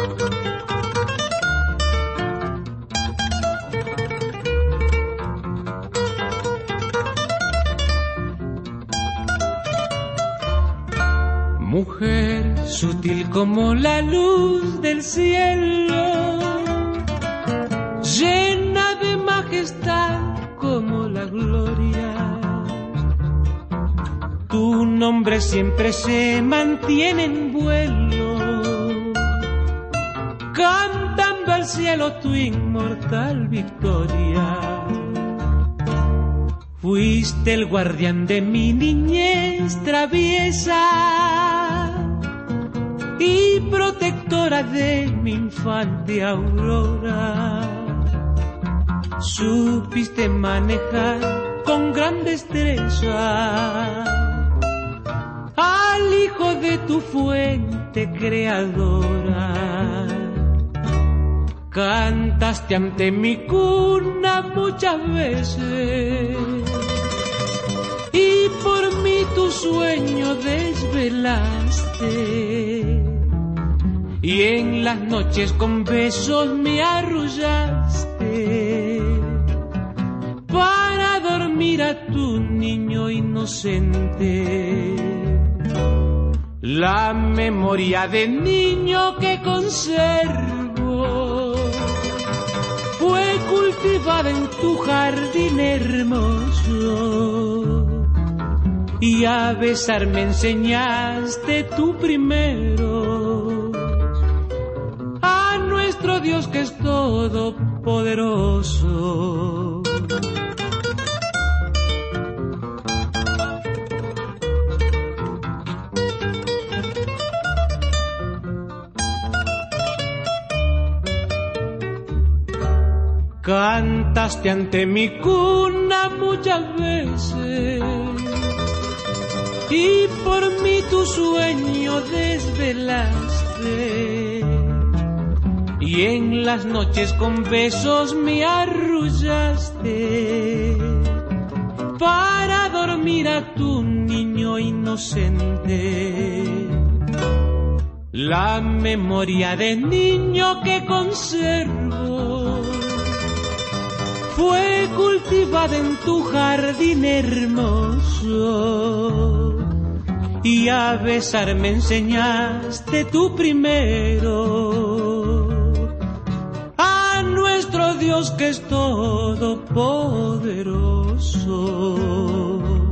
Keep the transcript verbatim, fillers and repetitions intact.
Mujer sutil como la luz del cielo, llena de majestad como la gloria. Tu nombre siempre se mantiene en vuelo, cantando al cielo tu inmortal victoria. Fuiste el guardián de mi niñez traviesa y protectora de mi infante aurora. Supiste manejar con gran destreza al hijo de tu fuente creadora. Cantaste ante mi cuna muchas veces y por mí tu sueño desvelaste, y en las noches con besos me arrullaste para dormir a tu niño inocente. La memoria de niño que conservo fue cultivada en tu jardín hermoso, y a besar me enseñaste tú primero a nuestro Dios que es todopoderoso. Cantaste ante mi cuna muchas veces y por mí tu sueño desvelaste, y en las noches con besos me arrullaste para dormir a tu niño inocente. La memoria de niño que conservo fue cultivada en tu jardín hermoso, y a besar me enseñaste tú primero a nuestro Dios que es todopoderoso.